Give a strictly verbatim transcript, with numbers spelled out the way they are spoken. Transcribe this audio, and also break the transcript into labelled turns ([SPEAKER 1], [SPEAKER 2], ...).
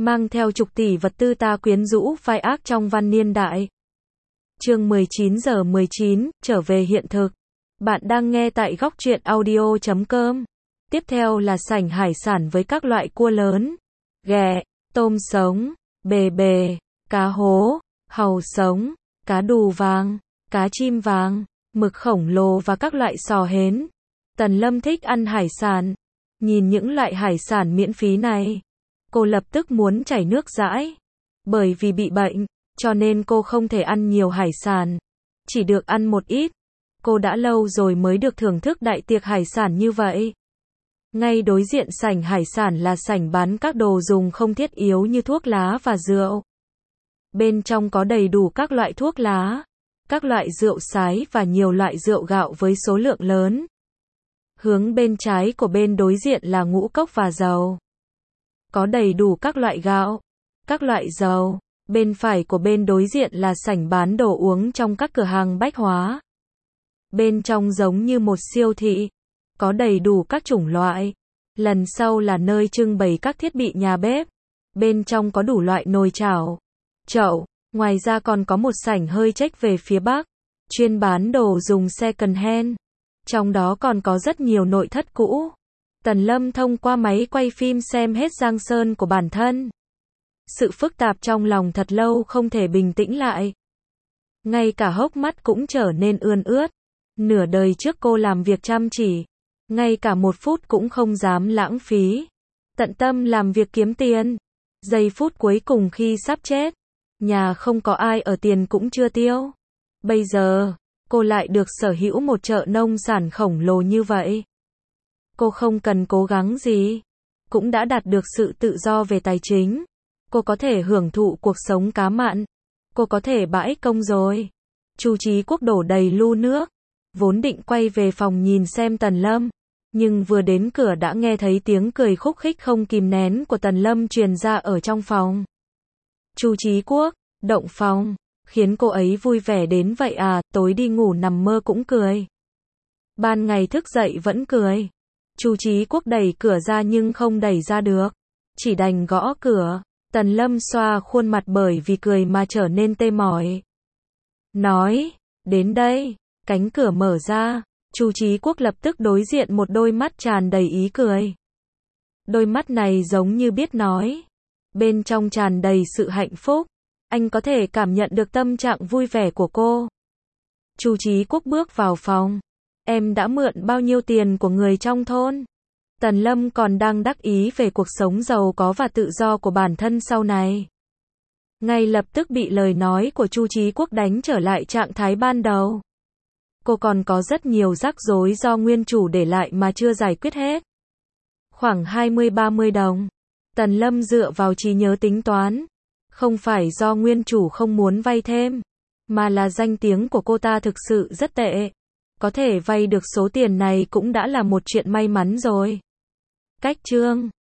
[SPEAKER 1] mang theo chục tỷ vật tư ta quyến rũ vai ác trong văn niên đại. Chương mười chín giờ mười chín, trở về hiện thực. Bạn đang nghe tại góc truyện audio chấm com. Tiếp theo là sảnh hải sản với các loại cua lớn, ghẹ, tôm sống, bề bề, cá hố, hàu sống, cá đù vàng, cá chim vàng, mực khổng lồ và các loại sò hến. Tần Lâm thích ăn hải sản. Nhìn những loại hải sản miễn phí này, cô lập tức muốn chảy nước dãi. Bởi vì bị bệnh, cho nên cô không thể ăn nhiều hải sản, chỉ được ăn một ít. Cô đã lâu rồi mới được thưởng thức đại tiệc hải sản như vậy. Ngay đối diện sảnh hải sản là sảnh bán các đồ dùng không thiết yếu như thuốc lá và rượu. Bên trong có đầy đủ các loại thuốc lá, các loại rượu sái và nhiều loại rượu gạo với số lượng lớn. Hướng bên trái của bên đối diện là ngũ cốc và dầu. Có đầy đủ các loại gạo, các loại dầu. Bên phải của bên đối diện là sảnh bán đồ uống trong các cửa hàng bách hóa. Bên trong giống như một siêu thị, có đầy đủ các chủng loại. Lần sau là nơi trưng bày các thiết bị nhà bếp. Bên trong có đủ loại nồi chảo, chậu. Ngoài ra còn có một sảnh hơi chếch về phía bắc, chuyên bán đồ dùng second hand. Trong đó còn có rất nhiều nội thất cũ. Tần Lâm thông qua máy quay phim xem hết giang sơn của bản thân. Sự phức tạp trong lòng thật lâu không thể bình tĩnh lại. Ngay cả hốc mắt cũng trở nên ươn ướt. Nửa đời trước cô làm việc chăm chỉ, ngay cả một phút cũng không dám lãng phí. Tận tâm làm việc kiếm tiền. Giây phút cuối cùng khi sắp chết, nhà không có ai ở tiền cũng chưa tiêu. Bây giờ, cô lại được sở hữu một chợ nông sản khổng lồ như vậy. Cô không cần cố gắng gì, cũng đã đạt được sự tự do về tài chính. Cô có thể hưởng thụ cuộc sống cá mặn. Cô có thể bãi công rồi. Chu Chí Quốc đổ đầy lu nước, vốn định quay về phòng nhìn xem Tần Lâm, nhưng vừa đến cửa đã nghe thấy tiếng cười khúc khích không kìm nén của Tần Lâm truyền ra ở trong phòng. Chu Chí Quốc, động phòng, khiến cô ấy vui vẻ đến vậy à, tối đi ngủ nằm mơ cũng cười. Ban ngày thức dậy vẫn cười. Chu Chí Quốc đẩy cửa ra nhưng không đẩy ra được, chỉ đành gõ cửa. Tần Lâm xoa khuôn mặt bởi vì cười mà trở nên tê mỏi. Nói, đến đây, cánh cửa mở ra, Chu Chí Quốc lập tức đối diện một đôi mắt tràn đầy ý cười. Đôi mắt này giống như biết nói, bên trong tràn đầy sự hạnh phúc. Anh có thể cảm nhận được tâm trạng vui vẻ của cô. Chu Chí Quốc bước vào phòng. Em đã mượn bao nhiêu tiền của người trong thôn? Tần Lâm còn đang đắc ý về cuộc sống giàu có và tự do của bản thân sau này. Ngay lập tức bị lời nói của Chu Chí Quốc đánh trở lại trạng thái ban đầu. Cô còn có rất nhiều rắc rối do nguyên chủ để lại mà chưa giải quyết hết. Khoảng hai mươi ba mươi đồng. Tần Lâm dựa vào trí nhớ tính toán. Không phải do nguyên chủ không muốn vay thêm, mà là danh tiếng của cô ta thực sự rất tệ. Có thể vay được số tiền này cũng đã là một chuyện may mắn rồi. Cách chương